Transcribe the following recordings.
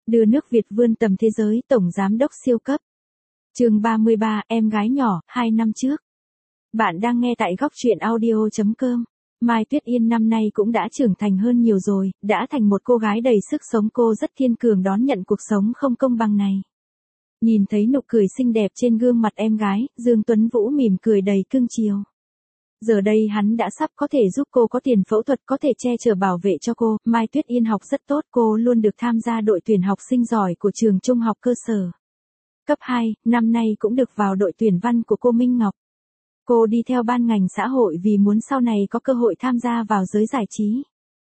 Đưa nước Việt vươn tầm thế giới, tổng giám đốc siêu cấp. Chương 33, em gái nhỏ, 2 năm trước. Bạn đang nghe tại góc truyện audio.com. Mai Tuyết Yên năm nay cũng đã trưởng thành hơn nhiều rồi, đã thành một cô gái đầy sức sống, cô rất kiên cường đón nhận cuộc sống không công bằng này. Nhìn thấy nụ cười xinh đẹp trên gương mặt em gái, Dương Tuấn Vũ mỉm cười đầy cưng chiều. Giờ đây hắn đã sắp có thể giúp cô có tiền phẫu thuật, có thể che chở bảo vệ cho cô. Mai Tuyết Yên học rất tốt, cô luôn được tham gia đội tuyển học sinh giỏi của trường trung học cơ sở. Cấp 2, năm nay cũng được vào đội tuyển văn của cô Minh Ngọc. Cô đi theo ban ngành xã hội vì muốn sau này có cơ hội tham gia vào giới giải trí.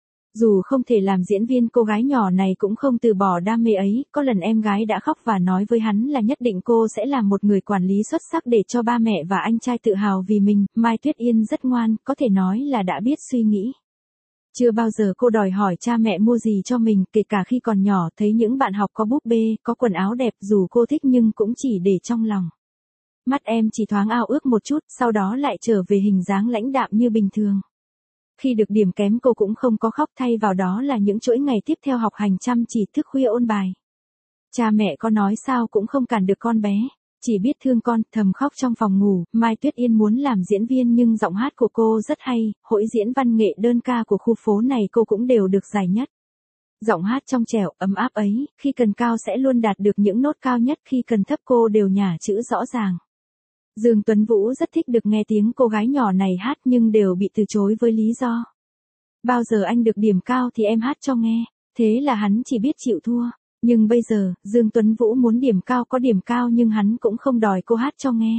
Dù không thể làm diễn viên, cô gái nhỏ này cũng không từ bỏ đam mê ấy. Có lần em gái đã khóc và nói với hắn là nhất định cô sẽ làm một người quản lý xuất sắc để cho ba mẹ và anh trai tự hào vì mình. Mai Tuyết Yên rất ngoan, có thể nói là đã biết suy nghĩ. Chưa bao giờ cô đòi hỏi cha mẹ mua gì cho mình, kể cả khi còn nhỏ thấy những bạn học có búp bê, có quần áo đẹp, dù cô thích nhưng cũng chỉ để trong lòng. Mắt em chỉ thoáng ao ước một chút, sau đó lại trở về hình dáng lãnh đạm như bình thường. Khi được điểm kém cô cũng không có khóc, thay vào đó là những chuỗi ngày tiếp theo học hành chăm chỉ thức khuya ôn bài. Cha mẹ có nói sao cũng không cản được con bé, chỉ biết thương con, thầm khóc trong phòng ngủ. Mai Tuyết Yên muốn làm diễn viên nhưng giọng hát của cô rất hay, hội diễn văn nghệ đơn ca của khu phố này cô cũng đều được giải nhất. Giọng hát trong trẻo, ấm áp ấy, khi cần cao sẽ luôn đạt được những nốt cao nhất, khi cần thấp cô đều nhả chữ rõ ràng. Dương Tuấn Vũ rất thích được nghe tiếng cô gái nhỏ này hát nhưng đều bị từ chối với lý do. Bao giờ anh được điểm cao thì em hát cho nghe, thế là hắn chỉ biết chịu thua. Nhưng bây giờ, Dương Tuấn Vũ muốn điểm cao có điểm cao nhưng hắn cũng không đòi cô hát cho nghe.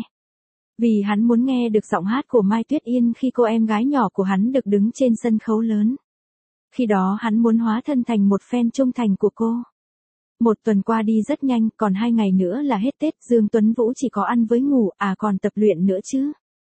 Vì hắn muốn nghe được giọng hát của Mai Tuyết Yên khi cô em gái nhỏ của hắn được đứng trên sân khấu lớn. Khi đó hắn muốn hóa thân thành một fan trung thành của cô. Một tuần qua đi rất nhanh, còn 2 ngày nữa là hết Tết. Dương Tuấn Vũ chỉ có ăn với ngủ, còn tập luyện nữa chứ.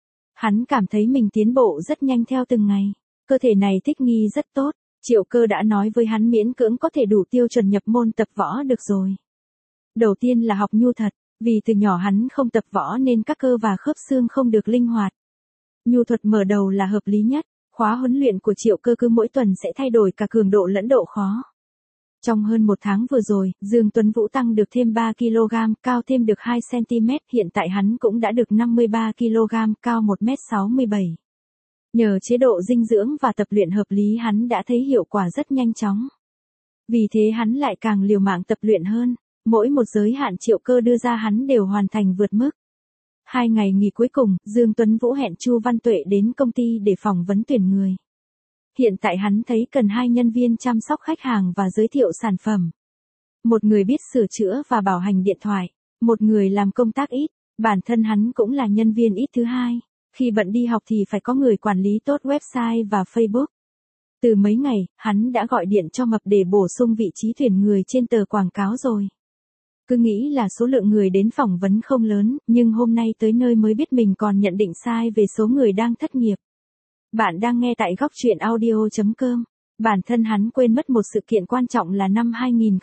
Hắn cảm thấy mình tiến bộ rất nhanh theo từng ngày. Cơ thể này thích nghi rất tốt. Triệu Cơ đã nói với hắn miễn cưỡng có thể đủ tiêu chuẩn nhập môn tập võ được rồi. Đầu tiên là học nhu thật, vì từ nhỏ hắn không tập võ nên các cơ và khớp xương không được linh hoạt. Nhu thuật mở đầu là hợp lý nhất, khóa huấn luyện của Triệu Cơ cứ mỗi tuần sẽ thay đổi cả cường độ lẫn độ khó. Trong hơn 1 tháng vừa rồi, Dương Tuấn Vũ tăng được thêm 3 kg, cao thêm được 2 cm, hiện tại hắn cũng đã được 53 kg, cao 1m67. Nhờ chế độ dinh dưỡng và tập luyện hợp lý hắn đã thấy hiệu quả rất nhanh chóng. Vì thế hắn lại càng liều mạng tập luyện hơn, mỗi một giới hạn Triệu Cơ đưa ra hắn đều hoàn thành vượt mức. 2 ngày nghỉ cuối cùng, Dương Tuấn Vũ hẹn Chu Văn Tuệ đến công ty để phỏng vấn tuyển người. Hiện tại hắn thấy cần 2 nhân viên chăm sóc khách hàng và giới thiệu sản phẩm. Một người biết sửa chữa và bảo hành điện thoại, một người làm công tác ít, bản thân hắn cũng là nhân viên ít thứ hai. Khi bận đi học thì phải có người quản lý tốt website và Facebook. Từ mấy ngày, hắn đã gọi điện cho Mập để bổ sung vị trí tuyển người trên tờ quảng cáo rồi. Cứ nghĩ là số lượng người đến phỏng vấn không lớn, nhưng hôm nay tới nơi mới biết mình còn nhận định sai về số người đang thất nghiệp. Bạn đang nghe tại góc truyện audio.com. Bản thân hắn quên mất một sự kiện quan trọng là năm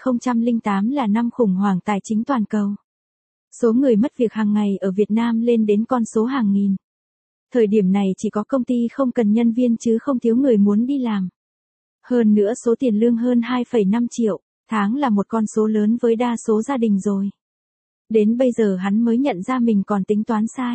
2008 là năm khủng hoảng tài chính toàn cầu. Số người mất việc hàng ngày ở Việt Nam lên đến con số hàng nghìn. Thời điểm này chỉ có công ty không cần nhân viên chứ không thiếu người muốn đi làm. Hơn nữa số tiền lương hơn 2,5 triệu, tháng là một con số lớn với đa số gia đình rồi. Đến bây giờ hắn mới nhận ra mình còn tính toán sai.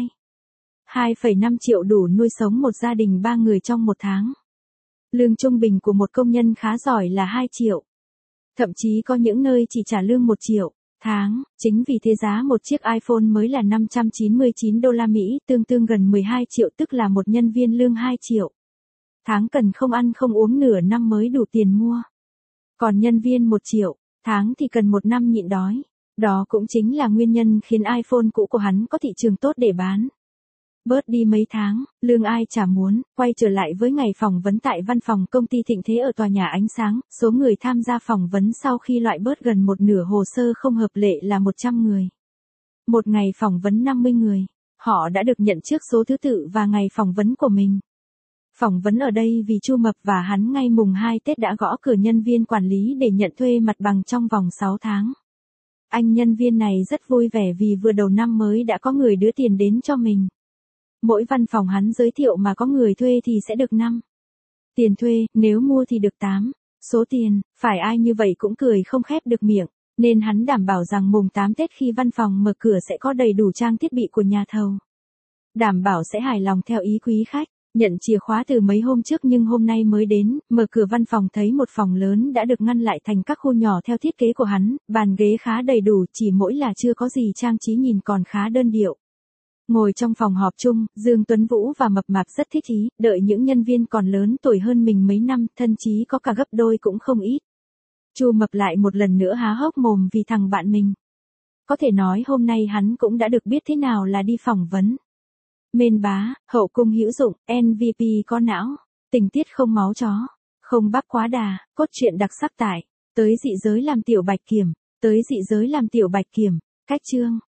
2,5 triệu đủ nuôi sống một gia đình 3 người trong một tháng. Lương trung bình của một công nhân khá giỏi là 2 triệu. Thậm chí có những nơi chỉ trả lương 1 triệu tháng, chính vì thế giá một chiếc iPhone mới là 599 đô la Mỹ, tương đương gần 12 triệu, tức là một nhân viên lương 2 triệu. Tháng cần không ăn không uống nửa năm mới đủ tiền mua. Còn nhân viên 1 triệu, tháng thì cần 1 năm nhịn đói. Đó cũng chính là nguyên nhân khiến iPhone cũ của hắn có thị trường tốt để bán. Bớt đi mấy tháng, lương ai chả muốn, quay trở lại với ngày phỏng vấn tại văn phòng công ty Thịnh Thế ở tòa nhà Ánh Sáng, số người tham gia phỏng vấn sau khi loại bớt gần một nửa hồ sơ không hợp lệ là 100 người. Một ngày phỏng vấn 50 người, họ đã được nhận trước số thứ tự và ngày phỏng vấn của mình. Phỏng vấn ở đây vì Chu Mập và hắn ngay mùng 2 Tết đã gõ cửa nhân viên quản lý để nhận thuê mặt bằng trong vòng 6 tháng. Anh nhân viên này rất vui vẻ vì vừa đầu năm mới đã có người đưa tiền đến cho mình. Mỗi văn phòng hắn giới thiệu mà có người thuê thì sẽ được 5. Tiền thuê, nếu mua thì được 8. Số tiền, phải ai như vậy cũng cười không khép được miệng. Nên hắn đảm bảo rằng mùng 8 Tết khi văn phòng mở cửa sẽ có đầy đủ trang thiết bị của nhà thầu. Đảm bảo sẽ hài lòng theo ý quý khách. Nhận chìa khóa từ mấy hôm trước nhưng hôm nay mới đến, mở cửa văn phòng thấy một phòng lớn đã được ngăn lại thành các khu nhỏ theo thiết kế của hắn, bàn ghế khá đầy đủ, chỉ mỗi là chưa có gì trang trí, nhìn còn khá đơn điệu. Ngồi trong phòng họp chung, Dương Tuấn Vũ và Mập Mạp rất thích ý, đợi những nhân viên còn lớn tuổi hơn mình mấy năm, thậm chí có cả gấp đôi cũng không ít. Chu Mập lại một lần nữa há hốc mồm vì thằng bạn mình. Có thể nói hôm nay hắn cũng đã được biết thế nào là đi phỏng vấn. Mên bá, hậu cung hữu dụng, MVP có não, tình tiết không máu chó, không bắp quá đà, cốt truyện đặc sắc tại, tới dị giới làm tiểu bạch kiểm, cách chương.